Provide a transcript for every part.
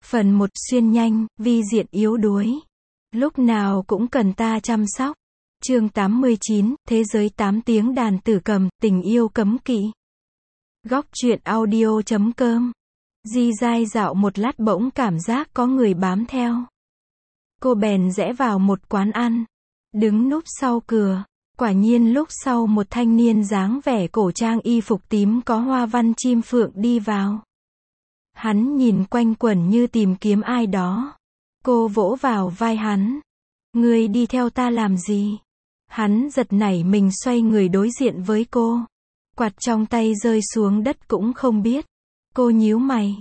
Phần 1 xuyên nhanh, vi diện yếu đuối. Lúc nào cũng cần ta chăm sóc. Chương 89, Thế giới 8 tiếng đàn tử cầm, tình yêu cấm kỵ. Góc truyện audio.com. Di dai dạo một lát bỗng cảm giác có người bám theo. Cô bèn rẽ vào một quán ăn. Đứng núp sau cửa. Quả nhiên lúc sau một thanh niên dáng vẻ cổ trang y phục tím có hoa văn chim phượng đi vào. Hắn nhìn quanh quẩn như tìm kiếm ai đó. Cô vỗ vào vai hắn. Ngươi đi theo ta làm gì? Hắn giật nảy mình xoay người đối diện với cô. Quạt trong tay rơi xuống đất cũng không biết. Cô nhíu mày.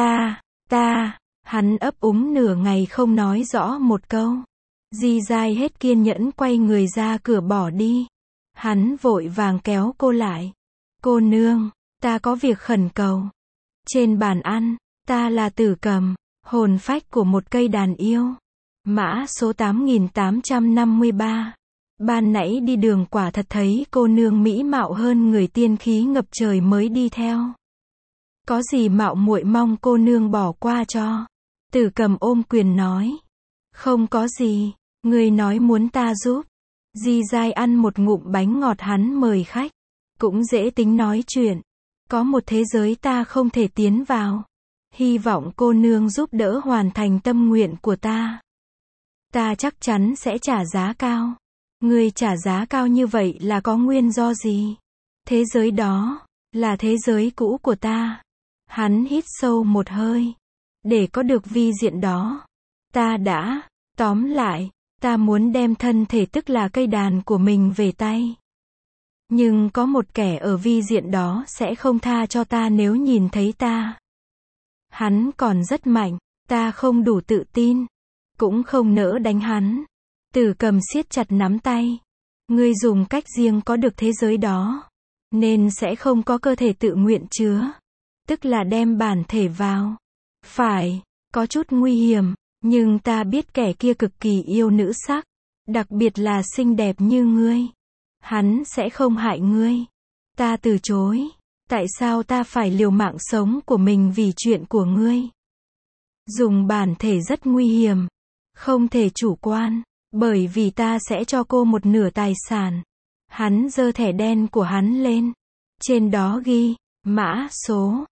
Ta. Hắn ấp úng nửa ngày không nói rõ một câu. Di dai hết kiên nhẫn quay người ra cửa bỏ đi. Hắn vội vàng kéo cô lại. Cô nương, ta có việc khẩn cầu. Trên bàn ăn, ta là Tử Cầm, hồn phách của một cây đàn yêu. Mã số 8853. Ban nãy đi đường quả thật thấy cô nương mỹ mạo hơn người, tiên khí ngập trời mới đi theo. Có gì mạo muội mong cô nương bỏ qua cho. Tử Cầm ôm quyền nói. Không có gì, người nói muốn ta giúp. Di dai ăn một ngụm bánh ngọt hắn mời khách. Cũng dễ tính nói chuyện. Có một thế giới ta không thể tiến vào. Hy vọng cô nương giúp đỡ hoàn thành tâm nguyện của ta. Ta chắc chắn sẽ trả giá cao. Ngươi trả giá cao như vậy là có nguyên do gì? Thế giới đó là thế giới cũ của ta. Hắn hít sâu một hơi. Để có được vi diện đó, tóm lại, ta muốn đem thân thể tức là cây đàn của mình về tay. Nhưng có một kẻ ở vi diện đó sẽ không tha cho ta nếu nhìn thấy ta. Hắn còn rất mạnh, ta không đủ tự tin, cũng không nỡ đánh hắn. Tử Cầm siết chặt nắm tay. Ngươi dùng cách riêng có được thế giới đó, nên sẽ không có cơ thể tự nguyện chứa. Tức là đem bản thể vào. Phải, có chút nguy hiểm, nhưng ta biết kẻ kia cực kỳ yêu nữ sắc, đặc biệt là xinh đẹp như ngươi. Hắn sẽ không hại ngươi. Ta từ chối. Tại sao ta phải liều mạng sống của mình vì chuyện của ngươi? Dùng bản thể rất nguy hiểm. Không thể chủ quan, bởi vì ta sẽ cho cô một nửa tài sản. Hắn giơ thẻ đen của hắn lên. Trên đó ghi, mã số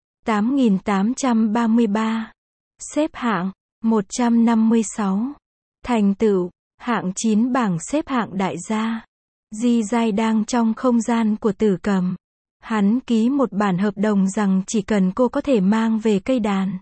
8833. Xếp hạng 156. Thành tựu hạng 9 bảng xếp hạng đại gia. Di dai đang trong không gian của Tử Cầm. Hắn ký một bản hợp đồng rằng chỉ cần cô có thể mang về cây đàn,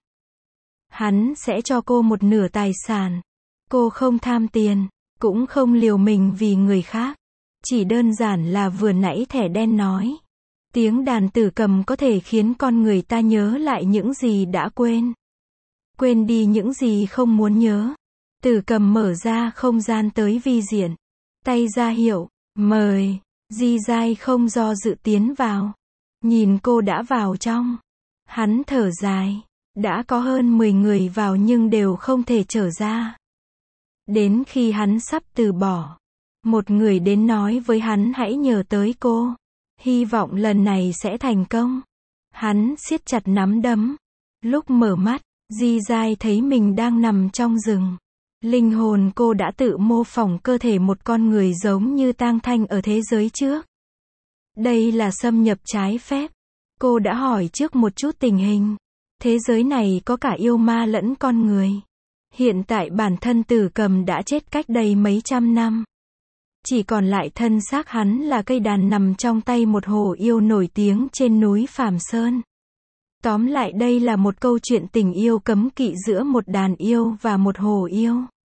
hắn sẽ cho cô một nửa tài sản. Cô không tham tiền, cũng không liều mình vì người khác. Chỉ đơn giản là vừa nãy thẻ đen nói. Tiếng đàn Tử Cầm có thể khiến con người ta nhớ lại những gì đã quên. Quên đi những gì không muốn nhớ. Tử Cầm mở ra không gian tới vi diện. Tay ra hiệu, mời. Di dai không do dự tiến vào. Nhìn cô đã vào trong. Hắn thở dài. Đã có hơn 10 người vào nhưng đều không thể trở ra. Đến khi hắn sắp từ bỏ, một người đến nói với hắn hãy nhờ tới cô. Hy vọng lần này sẽ thành công. Hắn siết chặt nắm đấm. Lúc mở mắt, Di dai thấy mình đang nằm trong rừng. Linh hồn cô đã tự mô phỏng cơ thể một con người giống như Tang Thanh ở thế giới trước. Đây là xâm nhập trái phép. Cô đã hỏi trước một chút tình hình. Thế giới này có cả yêu ma lẫn con người. Hiện tại bản thân Tử Cầm đã chết cách đây mấy trăm năm. Chỉ còn lại thân xác hắn là cây đàn nằm trong tay một hồ yêu nổi tiếng trên núi Phàm Sơn. Tóm lại đây là một câu chuyện tình yêu cấm kỵ giữa một đàn yêu và một hồ yêu.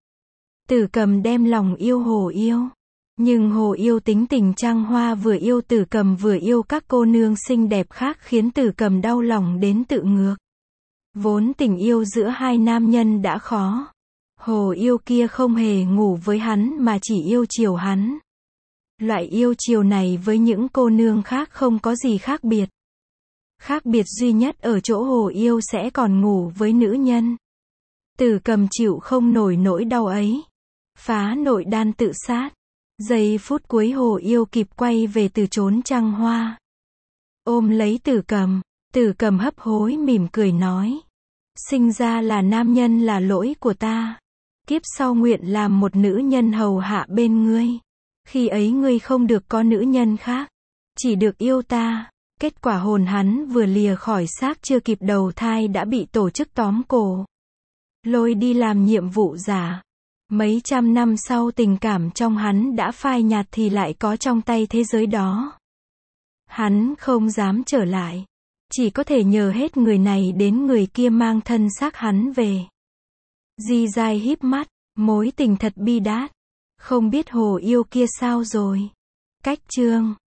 Tử Cầm đem lòng yêu hồ yêu. Nhưng hồ yêu tính tình trăng hoa, vừa yêu Tử Cầm vừa yêu các cô nương xinh đẹp khác, khiến Tử Cầm đau lòng đến tự ngược. Vốn tình yêu giữa hai nam nhân đã khó. Hồ yêu kia không hề ngủ với hắn mà chỉ yêu chiều hắn. Loại yêu chiều này với những cô nương khác không có gì khác biệt. Khác biệt duy nhất ở chỗ hồ yêu sẽ còn ngủ với nữ nhân. Tử Cầm chịu không nổi nỗi đau ấy. Phá nội đan tự sát. Giây phút cuối hồ yêu kịp quay về từ chốn trăng hoa. Ôm lấy Tử Cầm hấp hối mỉm cười nói. Sinh ra là nam nhân là lỗi của ta. Kiếp sau nguyện làm một nữ nhân hầu hạ bên ngươi. Khi ấy ngươi không được có nữ nhân khác, chỉ được yêu ta. Kết quả hồn hắn vừa lìa khỏi xác chưa kịp đầu thai đã bị tổ chức tóm cổ, lôi đi làm nhiệm vụ giả. Mấy trăm năm sau tình cảm trong hắn đã phai nhạt thì lại có trong tay thế giới đó. Hắn không dám trở lại, chỉ có thể nhờ hết người này đến người kia mang thân xác hắn về. Di dai híp mắt, mối tình thật bi đát. Không biết hồ yêu kia sao rồi. Cách chương